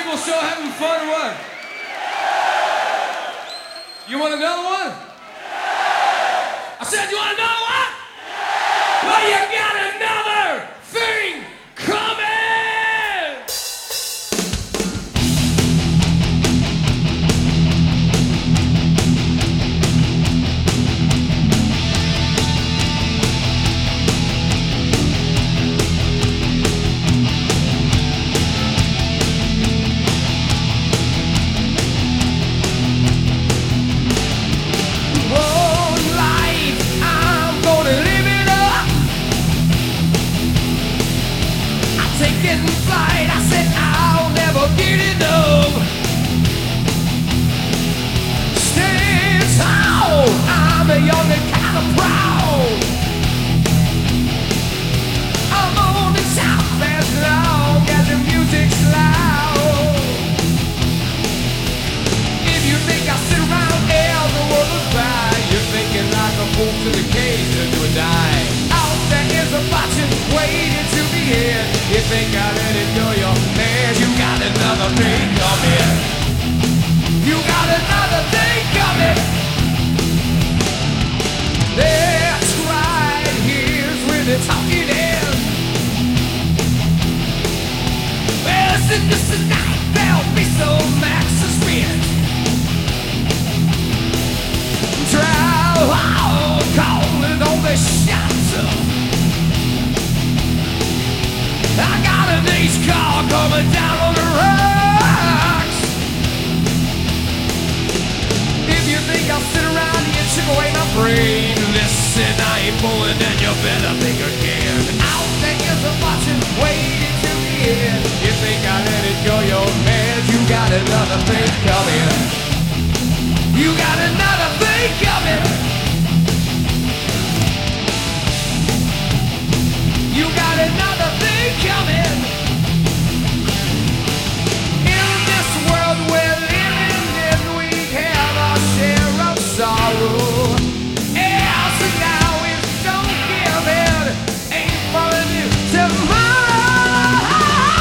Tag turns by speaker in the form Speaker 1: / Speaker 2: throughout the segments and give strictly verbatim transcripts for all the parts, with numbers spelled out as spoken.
Speaker 1: people still having fun or what? You want another one? I said, you want another one? Well, you got another thing coming! Taking flight, I said I'll never get enough. Stay tall, I'm a young and kind of proud. I'm on the south as long as the music's loud. If you think I sit around here, the world is by, you're thinking like a fool to the cage to do or die. Out there is a bottom waiting to be here. You think I let it go, you're mad. You got another thing coming. You got another thing coming. That's right, here's where the talking ends. Well, listen, just tonight there'll be some max suspense. Try hard, calling all the shots up. I got a nice car coming down on the rocks. If you think I'll sit around and chip away my brain, listen, I ain't fooling, then you better think again. Out there is a button waiting to be in. You think I let it go, you're mad. You got another thing coming. You got another thing coming. You got another thing coming. In this world we're living in, we have our share of sorrow. Yeah, so now we don't give in, ain't falling in tomorrow.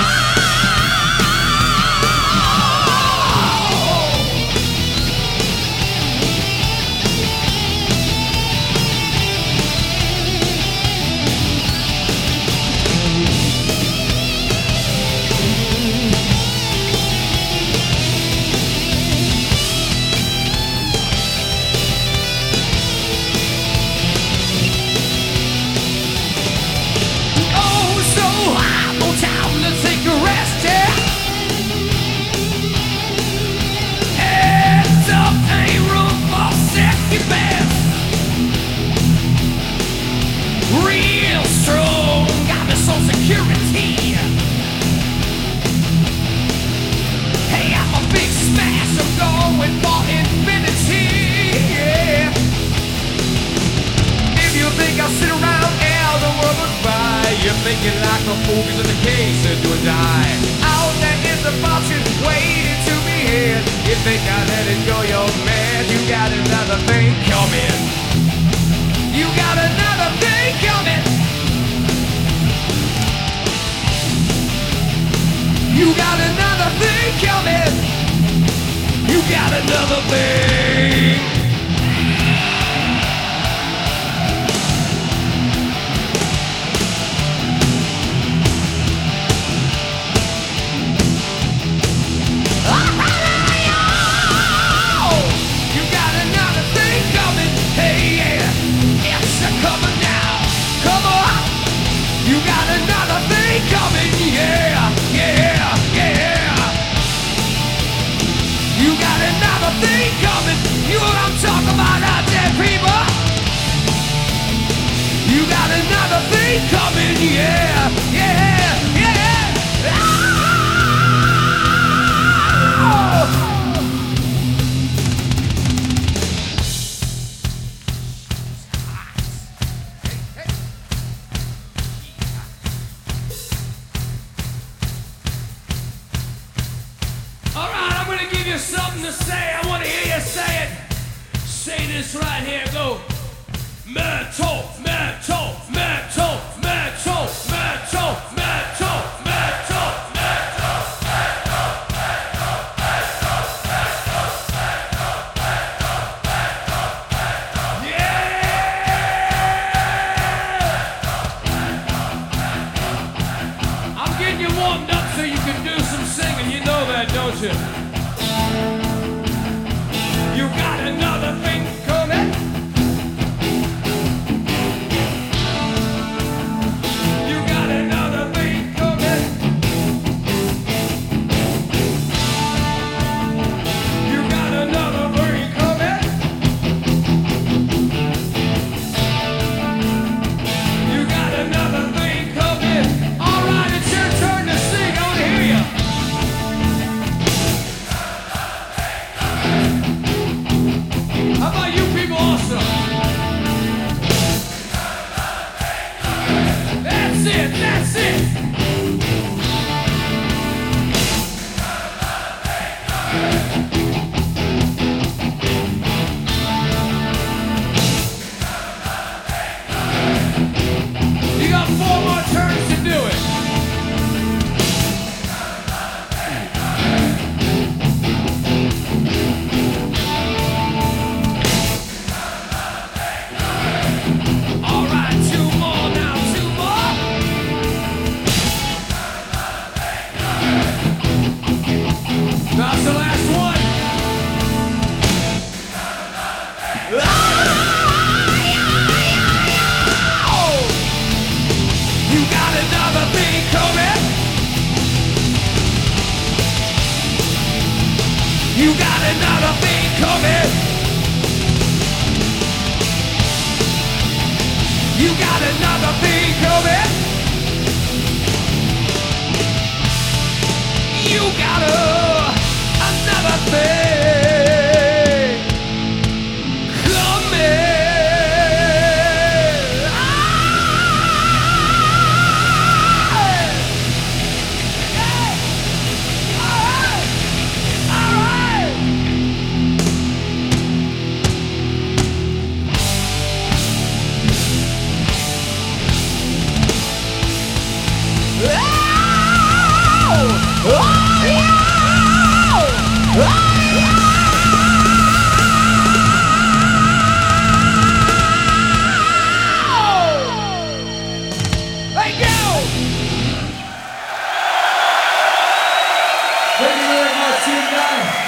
Speaker 1: Real strong, got me some security. Hey, I'm a big smash, I'm going for infinity. Yeah. If you think I'll sit around and the world would buy, you're thinking like a fool in the case and do or die. Out there is a fortune waiting to be had. You think I let it go, you're mad. You got another thing coming. You got another thing coming. You got another thing coming. You got another thing. You got another thing coming. Hey, yeah. It's a coming now. Come on. You got another thing coming. Yeah, yeah, yeah. You got another thing coming. You know what I'm talking about out there, people. You got another thing coming. Yeah, yeah, yeah. Oh! Something to say, I want to hear you say it. Say this right here, go. Metal, metal, metal, metal, metal, metal, metal, metal, metal, metal. watching. You got another thing coming. You got another thing coming. You got another thing coming. You got another thing coming. All right, it's your turn to sing. I want to hear you. How about you people also? That's it, that's it. You got four more turns to do it. All right, two more now, two more. That's the last one. You got another thing coming. You got another thing coming. You got another thing coming. You got a, another thing coming. Ah! Yeah. All right. All right. Thank you! Thank you very much, team guys.